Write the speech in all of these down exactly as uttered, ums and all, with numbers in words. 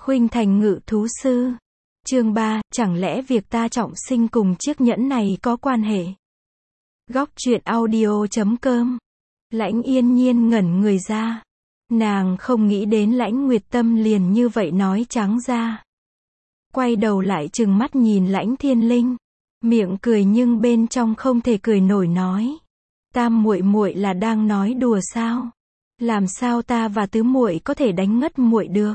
Khuynh Thành Ngự Thú Sư. Chương ba, chẳng lẽ việc ta trọng sinh cùng chiếc nhẫn này có quan hệ? Góc truyện audio chấm com. Lãnh Yên Nhiên ngẩn người ra. Nàng không nghĩ đến Lãnh Nguyệt Tâm liền như vậy nói trắng ra. Quay đầu lại trừng mắt nhìn Lãnh Thiên Linh, miệng cười nhưng bên trong không thể cười nổi nói: "Tam muội muội là đang nói đùa sao? Làm sao ta và tứ muội có thể đánh ngất muội được?"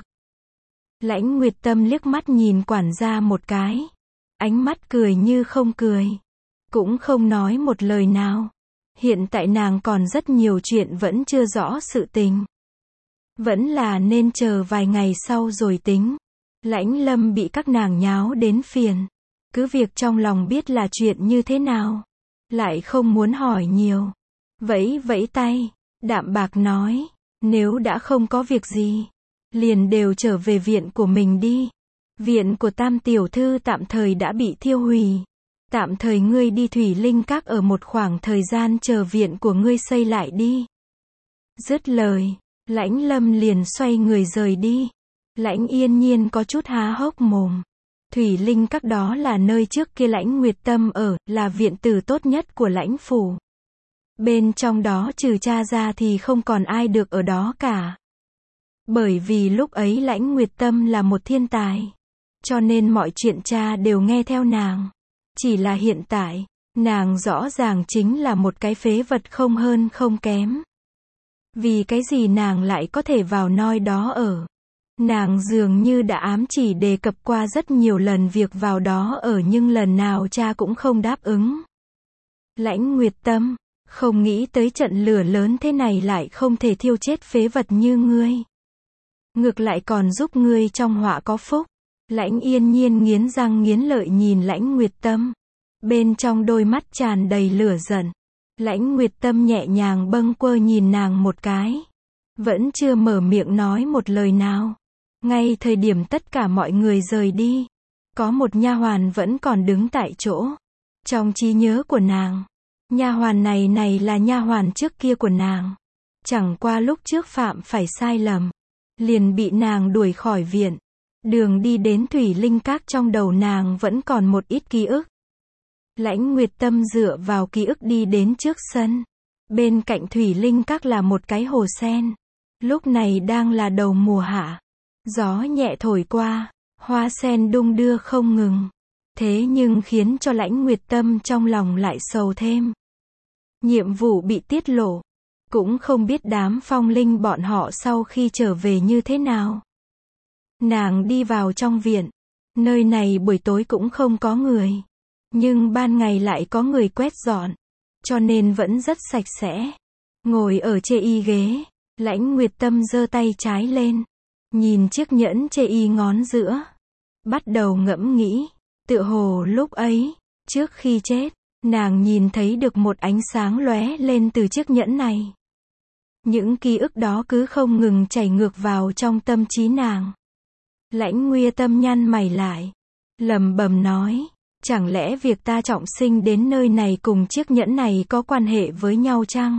Lãnh Nguyệt Tâm liếc mắt nhìn quản gia một cái, ánh mắt cười như không cười, cũng không nói một lời nào. Hiện tại nàng còn rất nhiều chuyện vẫn chưa rõ sự tình, vẫn là nên chờ vài ngày sau rồi tính. Lãnh Lâm bị các nàng nháo đến phiền, cứ việc trong lòng biết là chuyện như thế nào, lại không muốn hỏi nhiều, vẫy vẫy tay, đạm bạc nói: "Nếu đã không có việc gì, liền đều trở về viện của mình đi. Viện của Tam tiểu thư tạm thời đã bị thiêu hủy, tạm thời ngươi đi Thủy Linh Các ở một khoảng thời gian chờ viện của ngươi xây lại đi." Dứt lời, Lãnh Lâm liền xoay người rời đi. Lãnh Yên Nhiên có chút há hốc mồm. Thủy Linh Các đó là nơi trước kia Lãnh Nguyệt Tâm ở, là viện tử tốt nhất của Lãnh phủ. Bên trong đó trừ cha ra thì không còn ai được ở đó cả. Bởi vì lúc ấy Lãnh Nguyệt Tâm là một thiên tài, cho nên mọi chuyện cha đều nghe theo nàng. Chỉ là hiện tại, nàng rõ ràng chính là một cái phế vật không hơn không kém. Vì cái gì nàng lại có thể vào nơi đó ở? Nàng dường như đã ám chỉ đề cập qua rất nhiều lần việc vào đó ở nhưng lần nào cha cũng không đáp ứng. Lãnh Nguyệt Tâm, không nghĩ tới trận lửa lớn thế này lại không thể thiêu chết phế vật như ngươi. Ngược lại còn giúp ngươi trong họa có phúc. Lãnh Yên Nhiên nghiến răng nghiến lợi nhìn Lãnh Nguyệt Tâm, bên trong đôi mắt tràn đầy lửa giận. Lãnh Nguyệt Tâm nhẹ nhàng bâng quơ nhìn nàng một cái, vẫn chưa mở miệng nói một lời nào. Ngay thời điểm tất cả mọi người rời đi, có một nha hoàn vẫn còn đứng tại chỗ. Trong trí nhớ của nàng, nha hoàn này này là nha hoàn trước kia của nàng. Chẳng qua lúc trước phạm phải sai lầm, liền bị nàng đuổi khỏi viện. Đường đi đến Thủy Linh Các trong đầu nàng vẫn còn một ít ký ức. Lãnh Nguyệt Tâm dựa vào ký ức đi đến trước sân. Bên cạnh Thủy Linh Các là một cái hồ sen. Lúc này đang là đầu mùa hạ. Gió nhẹ thổi qua, hoa sen đung đưa không ngừng. Thế nhưng khiến cho Lãnh Nguyệt Tâm trong lòng lại sầu thêm. Nhiệm vụ bị tiết lộ, cũng không biết đám phong linh bọn họ sau khi trở về như thế nào. Nàng đi vào trong viện, nơi này buổi tối cũng không có người, nhưng ban ngày lại có người quét dọn, cho nên vẫn rất sạch sẽ. Ngồi ở chê y ghế, Lãnh Nguyệt Tâm giơ tay trái lên, nhìn chiếc nhẫn chê y ngón giữa, bắt đầu ngẫm nghĩ, tựa hồ lúc ấy, trước khi chết, nàng nhìn thấy được một ánh sáng lóe lên từ chiếc nhẫn này. Những ký ức đó cứ không ngừng chảy ngược vào trong tâm trí nàng. Lãnh Nguyệt Tâm nhăn mày lại, lẩm bẩm nói: "Chẳng lẽ việc ta trọng sinh đến nơi này cùng chiếc nhẫn này có quan hệ với nhau chăng?"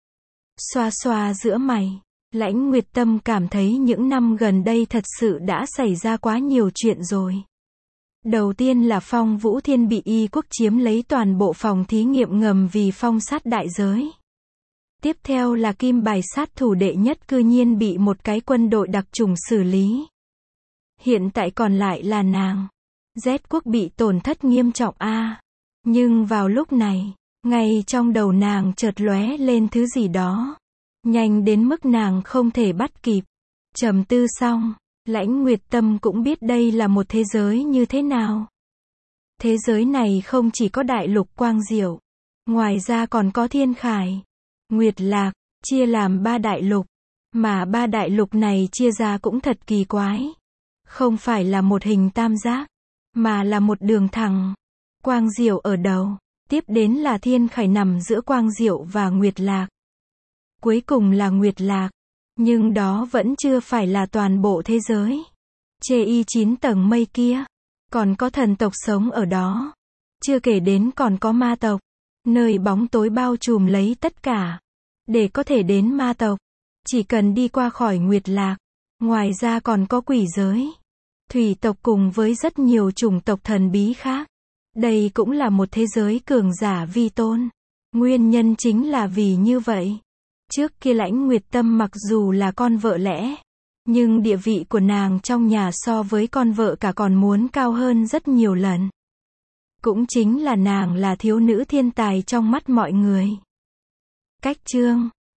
Xoa xoa giữa mày, Lãnh Nguyệt Tâm cảm thấy những năm gần đây thật sự đã xảy ra quá nhiều chuyện rồi. Đầu tiên là Phong Vũ Thiên bị Y Quốc chiếm lấy toàn bộ phòng thí nghiệm ngầm vì phong sát đại giới. Tiếp theo là Kim Bài sát thủ đệ nhất cư nhiên bị một cái quân đội đặc chủng xử lý. Hiện tại còn lại là nàng. Z quốc bị tổn thất nghiêm trọng a. Nhưng vào lúc này, ngay trong đầu nàng chợt lóe lên thứ gì đó, nhanh đến mức nàng không thể bắt kịp. Trầm tư xong, Lãnh Nguyệt Tâm cũng biết đây là một thế giới như thế nào. Thế giới này không chỉ có đại lục Quang Diệu, ngoài ra còn có Thiên Khải, Nguyệt Lạc, chia làm ba đại lục, mà ba đại lục này chia ra cũng thật kỳ quái. Không phải là một hình tam giác, mà là một đường thẳng. Quang Diệu ở đầu, tiếp đến là Thiên Khải nằm giữa Quang Diệu và Nguyệt Lạc. Cuối cùng là Nguyệt Lạc, nhưng đó vẫn chưa phải là toàn bộ thế giới. Chê y chín tầng mây kia, còn có thần tộc sống ở đó. Chưa kể đến còn có ma tộc, nơi bóng tối bao trùm lấy tất cả. Để có thể đến ma tộc, chỉ cần đi qua khỏi Nguyệt Lạc. Ngoài ra còn có quỷ giới. thủy tộc cùng với rất nhiều chủng tộc thần bí khác. Đây cũng là một thế giới cường giả vi tôn. Nguyên nhân chính là vì như vậy. Trước kia Lãnh Nguyệt Tâm mặc dù là con vợ lẽ, nhưng địa vị của nàng trong nhà so với con vợ cả còn muốn cao hơn rất nhiều lần. Cũng chính là nàng là thiếu nữ thiên tài trong mắt mọi người. Cách chương